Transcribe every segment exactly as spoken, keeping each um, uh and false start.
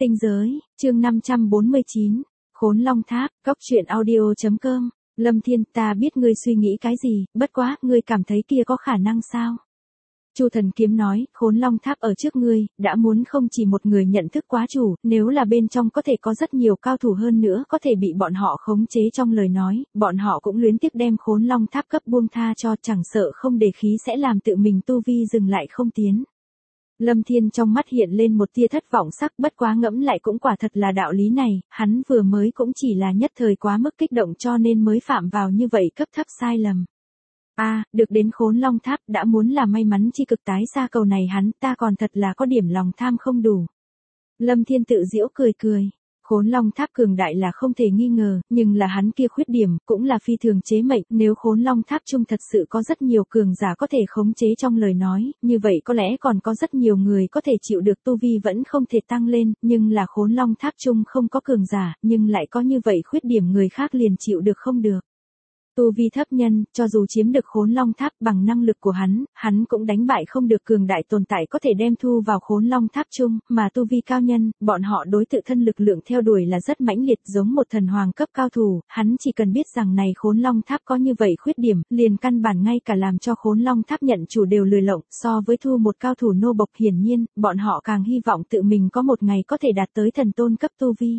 Tinh giới, chương năm trăm bốn mươi chín, Khốn Long Tháp, Cóc Truyện Audio chấm com. Lâm Thiên, ta biết ngươi suy nghĩ cái gì, bất quá, ngươi cảm thấy kia có khả năng sao? Chu Thần Kiếm nói, Khốn Long Tháp ở trước ngươi, đã muốn không chỉ một người nhận thức quá chủ, nếu là bên trong có thể có rất nhiều cao thủ hơn nữa có thể bị bọn họ khống chế trong lời nói, bọn họ cũng luyến tiếc đem Khốn Long Tháp cấp buông tha cho, chẳng sợ không để khí sẽ làm tự mình tu vi dừng lại không tiến. Lâm Thiên trong mắt hiện lên một tia thất vọng sắc, bất quá ngẫm lại cũng quả thật là đạo lý này, hắn vừa mới cũng chỉ là nhất thời quá mức kích động cho nên mới phạm vào như vậy cấp thấp sai lầm. A, à, được đến Khốn Long Tháp đã muốn là may mắn chi cực tái xa cầu này hắn, ta còn thật là có điểm lòng tham không đủ. Lâm Thiên tự giễu cười cười. Khốn Long Tháp cường đại là không thể nghi ngờ, nhưng là hắn kia khuyết điểm, cũng là phi thường chế mệnh, nếu Khốn Long Tháp chung thật sự có rất nhiều cường giả có thể khống chế trong lời nói, như vậy có lẽ còn có rất nhiều người có thể chịu được tu vi vẫn không thể tăng lên, nhưng là Khốn Long Tháp chung không có cường giả, nhưng lại có như vậy khuyết điểm người khác liền chịu được không được. Tu vi thấp nhân, cho dù chiếm được Khốn Long Tháp bằng năng lực của hắn, hắn cũng đánh bại không được cường đại tồn tại có thể đem thu vào Khốn Long Tháp chung, mà tu vi cao nhân, bọn họ đối tự thân lực lượng theo đuổi là rất mãnh liệt giống một thần hoàng cấp cao thủ, hắn chỉ cần biết rằng này Khốn Long Tháp có như vậy khuyết điểm, liền căn bản ngay cả làm cho Khốn Long Tháp nhận chủ đều lười lộng, so với thu một cao thủ nô bộc hiển nhiên, bọn họ càng hy vọng tự mình có một ngày có thể đạt tới thần tôn cấp tu vi.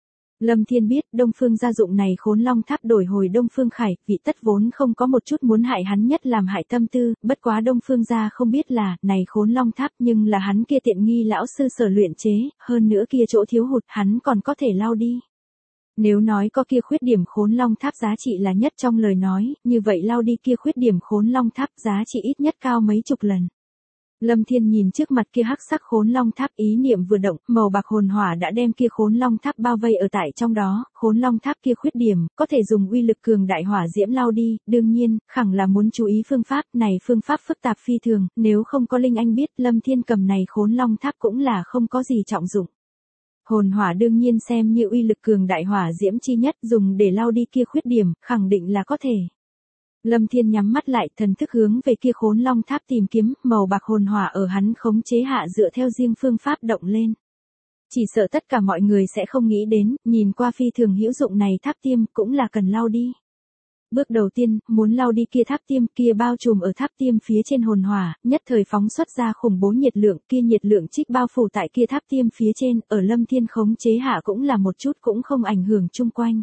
Lâm Thiên biết Đông Phương gia dụng này Khốn Long Tháp đổi hồi Đông Phương Khải, vị tất vốn không có một chút muốn hại hắn nhất làm hại tâm tư, bất quá Đông Phương gia không biết là, này Khốn Long Tháp nhưng là hắn kia tiện nghi lão sư sở luyện chế, hơn nữa kia chỗ thiếu hụt hắn còn có thể lau đi. Nếu nói có kia khuyết điểm Khốn Long Tháp giá trị là nhất trong lời nói, như vậy lau đi kia khuyết điểm Khốn Long Tháp giá trị ít nhất cao mấy chục lần. Lâm Thiên nhìn trước mặt kia hắc sắc Khốn Long Tháp ý niệm vừa động, màu bạc hồn hỏa đã đem kia Khốn Long Tháp bao vây ở tại trong đó, Khốn Long Tháp kia khuyết điểm, có thể dùng uy lực cường đại hỏa diễm lao đi, đương nhiên, khẳng là muốn chú ý phương pháp, này phương pháp phức tạp phi thường, nếu không có Linh Anh biết, Lâm Thiên cầm này Khốn Long Tháp cũng là không có gì trọng dụng. Hồn hỏa đương nhiên xem như uy lực cường đại hỏa diễm chi nhất, dùng để lao đi kia khuyết điểm, khẳng định là có thể. Lâm Thiên nhắm mắt lại, thần thức hướng về kia Khốn Long Tháp tìm kiếm, màu bạc hồn hỏa ở hắn khống chế hạ dựa theo riêng phương pháp động lên. Chỉ sợ tất cả mọi người sẽ không nghĩ đến, nhìn qua phi thường hữu dụng này tháp tiêm cũng là cần lau đi. Bước đầu tiên, muốn lau đi kia tháp tiêm kia bao trùm ở tháp tiêm phía trên hồn hỏa, nhất thời phóng xuất ra khủng bố nhiệt lượng, kia nhiệt lượng trích bao phủ tại kia tháp tiêm phía trên, ở Lâm Thiên khống chế hạ cũng là một chút cũng không ảnh hưởng chung quanh.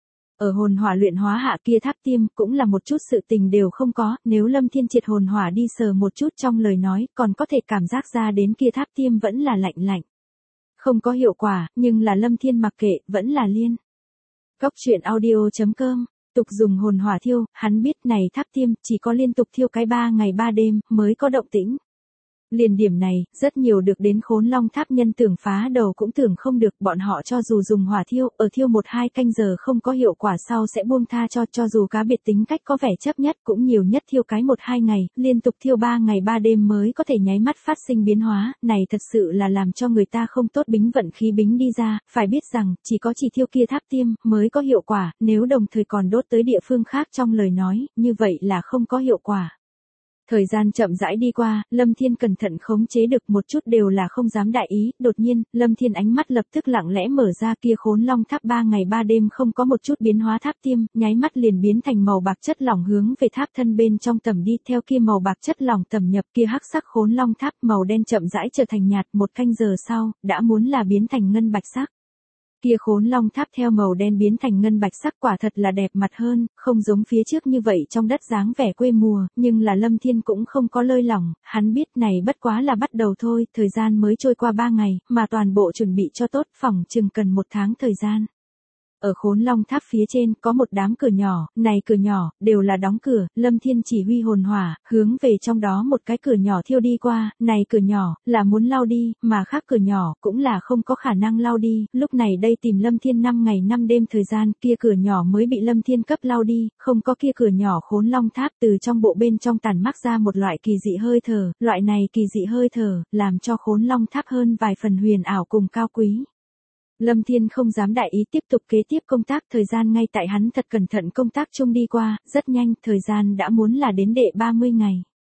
Ở hồn hỏa luyện hóa hạ kia tháp tiêm cũng là một chút sự tình đều không có, nếu Lâm Thiên triệt hồn hỏa đi sờ một chút trong lời nói, còn có thể cảm giác ra đến kia tháp tiêm vẫn là lạnh lạnh. Không có hiệu quả, nhưng là Lâm Thiên mặc kệ, vẫn là liên. Cóc Truyện Audio chấm com, tục dùng hồn hỏa thiêu, hắn biết này tháp tiêm chỉ có liên tục thiêu cái ba ngày ba đêm mới có động tĩnh. Liền điểm này, rất nhiều được đến Khốn Long Tháp nhân tưởng phá đầu cũng tưởng không được, bọn họ cho dù dùng hỏa thiêu, ở thiêu một hai canh giờ không có hiệu quả sau sẽ buông tha cho, cho dù cá biệt tính cách có vẻ chấp nhất cũng nhiều nhất thiêu cái một hai ngày, liên tục thiêu ba ngày ba đêm mới có thể nháy mắt phát sinh biến hóa, này thật sự là làm cho người ta không tốt bính vận khí bính đi ra, phải biết rằng, chỉ có chỉ thiêu kia tháp tiêm mới có hiệu quả, nếu đồng thời còn đốt tới địa phương khác trong lời nói, như vậy là không có hiệu quả. Thời gian chậm rãi đi qua, Lâm Thiên cẩn thận khống chế được một chút đều là không dám đại ý, đột nhiên, Lâm Thiên ánh mắt lập tức lặng lẽ mở ra kia Khốn Long Tháp ba ngày ba đêm không có một chút biến hóa tháp tiêm, nháy mắt liền biến thành màu bạc chất lỏng hướng về tháp thân bên trong tầm đi, theo kia màu bạc chất lỏng tầm nhập kia hắc sắc Khốn Long Tháp màu đen chậm rãi trở thành nhạt, một canh giờ sau, đã muốn là biến thành ngân bạch sắc. Kia Khốn Long Tháp theo màu đen biến thành ngân bạch sắc quả thật là đẹp mặt hơn, không giống phía trước như vậy trong đất dáng vẻ quê mùa, nhưng là Lâm Thiên cũng không có lơi lỏng, hắn biết này bất quá là bắt đầu thôi, thời gian mới trôi qua ba ngày, mà toàn bộ chuẩn bị cho tốt phòng chừng cần một tháng thời gian. Ở Khốn Long Tháp phía trên có một đám cửa nhỏ, này cửa nhỏ, đều là đóng cửa, Lâm Thiên chỉ huy hồn hỏa, hướng về trong đó một cái cửa nhỏ thiêu đi qua, này cửa nhỏ, là muốn lau đi, mà khác cửa nhỏ, cũng là không có khả năng lau đi, lúc này đây tìm Lâm Thiên năm ngày năm đêm thời gian, kia cửa nhỏ mới bị Lâm Thiên cấp lau đi, không có kia cửa nhỏ Khốn Long Tháp từ trong bộ bên trong tản mắc ra một loại kỳ dị hơi thở, loại này kỳ dị hơi thở, làm cho Khốn Long Tháp hơn vài phần huyền ảo cùng cao quý. Lâm Thiên không dám đại ý tiếp tục kế tiếp công tác, thời gian ngay tại hắn thật cẩn thận công tác chung đi qua, rất nhanh, thời gian đã muốn là đến đệ ba mươi ngày.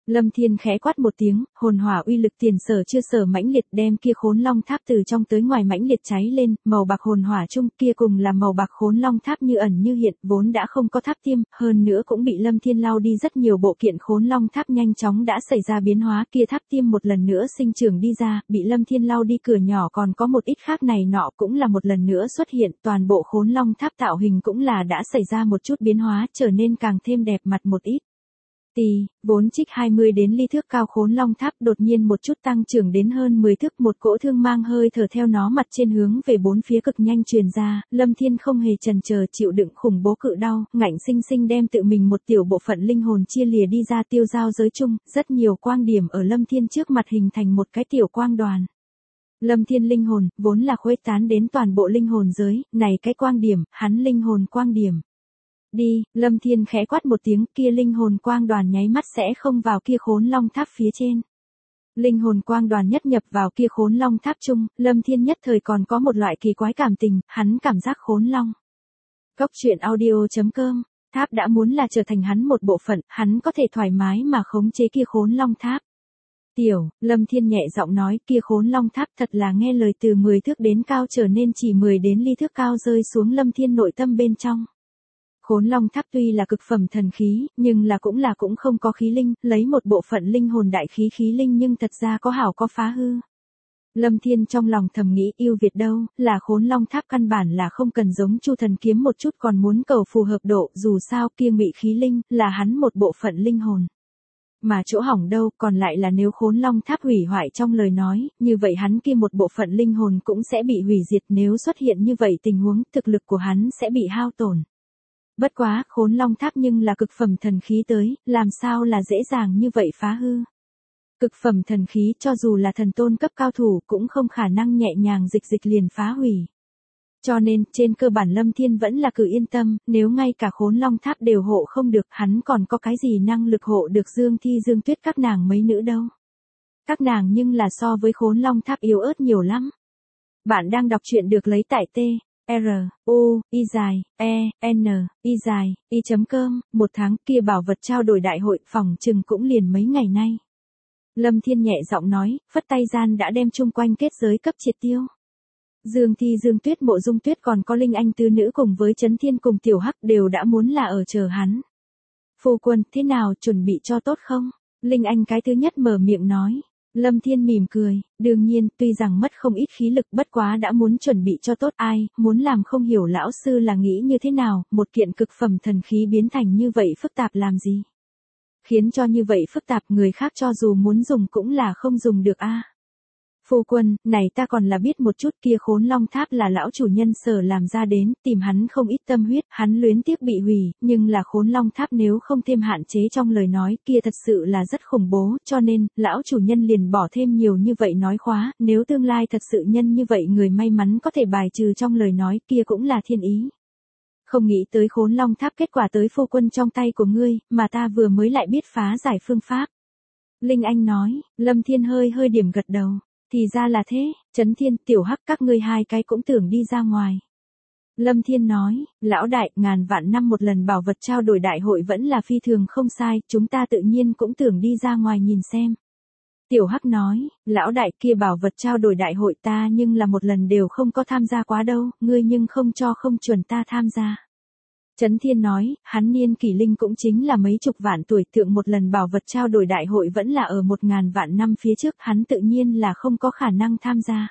Lâm Thiên khẽ quát một tiếng, hồn hỏa uy lực tiền sở chưa sở mãnh liệt đem kia khốn long tháp từ trong tới ngoài mãnh liệt cháy lên, màu bạc hồn hỏa chung kia cùng là màu bạc khốn long tháp như ẩn như hiện, vốn đã không có tháp tiêm, hơn nữa cũng bị Lâm Thiên lau đi rất nhiều bộ kiện khốn long tháp nhanh chóng đã xảy ra biến hóa, kia tháp tiêm một lần nữa sinh trưởng đi ra, bị Lâm Thiên lau đi cửa nhỏ còn có một ít khác này nọ cũng là một lần nữa xuất hiện, toàn bộ khốn long tháp tạo hình cũng là đã xảy ra một chút biến hóa, trở nên càng thêm đẹp mặt một ít. Tì, vốn trích hai mươi đến ly thước cao khốn long tháp đột nhiên một chút tăng trưởng đến hơn mười thước, một cỗ thương mang hơi thở theo nó mặt trên hướng về bốn phía cực nhanh truyền ra, Lâm Thiên không hề chần chờ chịu đựng khủng bố cự đau, ngạnh sinh sinh đem tự mình một tiểu bộ phận linh hồn chia lìa đi ra tiêu giao giới chung, rất nhiều quang điểm ở Lâm Thiên trước mặt hình thành một cái tiểu quang đoàn. Lâm Thiên linh hồn, vốn là khuếch tán đến toàn bộ linh hồn giới, này cái quang điểm, hắn linh hồn quang điểm. Đi, Lâm Thiên khẽ quát một tiếng, kia linh hồn quang đoàn nháy mắt sẽ không vào kia khốn long tháp phía trên. Linh hồn quang đoàn nhất nhập vào kia khốn long tháp chung, Lâm Thiên nhất thời còn có một loại kỳ quái cảm tình, hắn cảm giác khốn long. Cốc truyện audio chấm com, tháp đã muốn là trở thành hắn một bộ phận, hắn có thể thoải mái mà khống chế kia khốn long tháp. Tiểu, Lâm Thiên nhẹ giọng nói, kia khốn long tháp thật là nghe lời từ mười thước đến cao trở nên chỉ mười đến ly thước cao rơi xuống Lâm Thiên nội tâm bên trong. Khốn long tháp tuy là cực phẩm thần khí, nhưng là cũng là cũng không có khí linh, lấy một bộ phận linh hồn đại khí khí linh nhưng thật ra có hảo có phá hư. Lâm Thiên trong lòng thầm nghĩ yêu Việt đâu, là khốn long tháp căn bản là không cần giống Chu Thần Kiếm một chút còn muốn cầu phù hợp độ, dù sao kia ngụy khí linh, là hắn một bộ phận linh hồn. Mà chỗ hỏng đâu, còn lại là nếu khốn long tháp hủy hoại trong lời nói, như vậy hắn kia một bộ phận linh hồn cũng sẽ bị hủy diệt, nếu xuất hiện như vậy tình huống, thực lực của hắn sẽ bị hao tổn. Bất quá, khốn long tháp nhưng là cực phẩm thần khí tới, làm sao là dễ dàng như vậy phá hư. Cực phẩm thần khí cho dù là thần tôn cấp cao thủ cũng không khả năng nhẹ nhàng dịch dịch liền phá hủy. Cho nên, trên cơ bản Lâm Thiên vẫn là cứ yên tâm, nếu ngay cả khốn long tháp đều hộ không được, hắn còn có cái gì năng lực hộ được Dương Thi Dương Tuyết các nàng mấy nữ đâu. Các nàng nhưng là so với khốn long tháp yếu ớt nhiều lắm. Bạn đang đọc truyện được lấy tại T. R, U, Y dài, E, N, Y dài, Y chấm com, một tháng kia bảo vật trao đổi đại hội phòng trừng cũng liền mấy ngày nay. Lâm Thiên nhẹ giọng nói, phất tay gian đã đem chung quanh kết giới cấp triệt tiêu. Dương Thi Dương Tuyết Mộ Dung Tuyết còn có Linh Anh tứ nữ cùng với Trấn Thiên cùng Tiểu Hắc đều đã muốn là ở chờ hắn. Phu quân, thế nào, chuẩn bị cho tốt không? Linh Anh cái thứ nhất mở miệng nói. Lâm Thiên mỉm cười, đương nhiên, tuy rằng mất không ít khí lực bất quá đã muốn chuẩn bị cho tốt ai, muốn làm không hiểu lão sư là nghĩ như thế nào, một kiện cực phẩm thần khí biến thành như vậy phức tạp làm gì. Khiến cho như vậy phức tạp người khác cho dù muốn dùng cũng là không dùng được a. Phu quân, này ta còn là biết một chút kia khốn long tháp là lão chủ nhân sở làm ra đến, tìm hắn không ít tâm huyết, hắn luyến tiếc bị hủy, nhưng là khốn long tháp nếu không thêm hạn chế trong lời nói kia thật sự là rất khủng bố, cho nên, lão chủ nhân liền bỏ thêm nhiều như vậy nói khóa, nếu tương lai thật sự nhân như vậy người may mắn có thể bài trừ trong lời nói kia cũng là thiên ý. Không nghĩ tới khốn long tháp kết quả tới phu quân trong tay của ngươi, mà ta vừa mới lại biết phá giải phương pháp. Linh Anh nói, Lâm Thiên hơi hơi điểm gật đầu. Thì ra là thế, Trấn Thiên, Tiểu Hắc các ngươi hai cái cũng tưởng đi ra ngoài. Lâm Thiên nói, lão đại, ngàn vạn năm một lần bảo vật trao đổi đại hội vẫn là phi thường không sai, chúng ta tự nhiên cũng tưởng đi ra ngoài nhìn xem. Tiểu Hắc nói, lão đại kia bảo vật trao đổi đại hội ta nhưng là một lần đều không có tham gia quá đâu, ngươi nhưng không cho không chuẩn ta tham gia. Trấn Thiên nói, hắn niên kỷ linh cũng chính là mấy chục vạn tuổi, thượng một lần bảo vật trao đổi đại hội vẫn là ở một ngàn vạn năm phía trước, hắn tự nhiên là không có khả năng tham gia.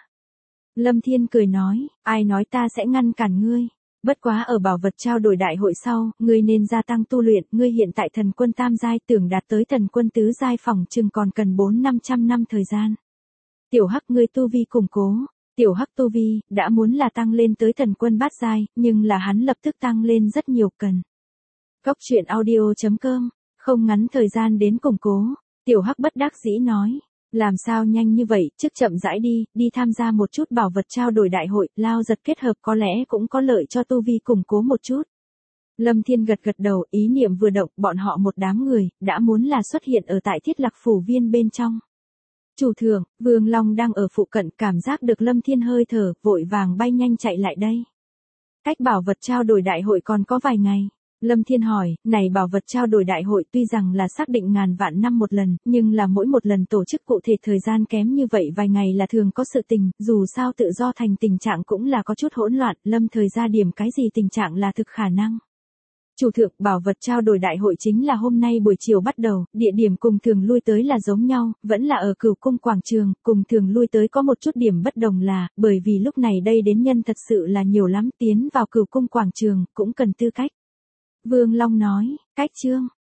Lâm Thiên cười nói, ai nói ta sẽ ngăn cản ngươi, bất quá ở bảo vật trao đổi đại hội sau, ngươi nên gia tăng tu luyện, ngươi hiện tại thần quân tam giai tưởng đạt tới thần quân tứ giai phòng chừng còn cần bốn năm trăm năm thời gian. Tiểu Hắc ngươi tu vi củng cố. Tiểu Hắc tu vi, đã muốn là tăng lên tới thần quân bát giai, nhưng là hắn lập tức tăng lên rất nhiều cần. Cốc truyện audio chấm com, không ngắn thời gian đến củng cố, Tiểu Hắc bất đắc dĩ nói, làm sao nhanh như vậy, trước chậm rãi đi, đi tham gia một chút bảo vật trao đổi đại hội, lao giật kết hợp có lẽ cũng có lợi cho tu vi củng cố một chút. Lâm Thiên gật gật đầu, ý niệm vừa động, bọn họ một đám người, đã muốn là xuất hiện ở tại Thiết Lạc phủ viên bên trong. Chủ thượng, Vương Long đang ở phụ cận cảm giác được Lâm Thiên hơi thở, vội vàng bay nhanh chạy lại đây. Cách bảo vật trao đổi đại hội còn có vài ngày. Lâm Thiên hỏi, này bảo vật trao đổi đại hội tuy rằng là xác định ngàn vạn năm một lần, nhưng là mỗi một lần tổ chức cụ thể thời gian kém như vậy vài ngày là thường có sự tình, dù sao tự do thành tình trạng cũng là có chút hỗn loạn, Lâm thời ra điểm cái gì tình trạng là thực khả năng. Chủ thượng, bảo vật trao đổi đại hội chính là hôm nay buổi chiều bắt đầu, địa điểm cùng thường lui tới là giống nhau, vẫn là ở Cửu Cung quảng trường, cùng thường lui tới có một chút điểm bất đồng là, bởi vì lúc này đây đến nhân thật sự là nhiều lắm, tiến vào Cửu Cung quảng trường, cũng cần tư cách. Vương Long nói, cách chương.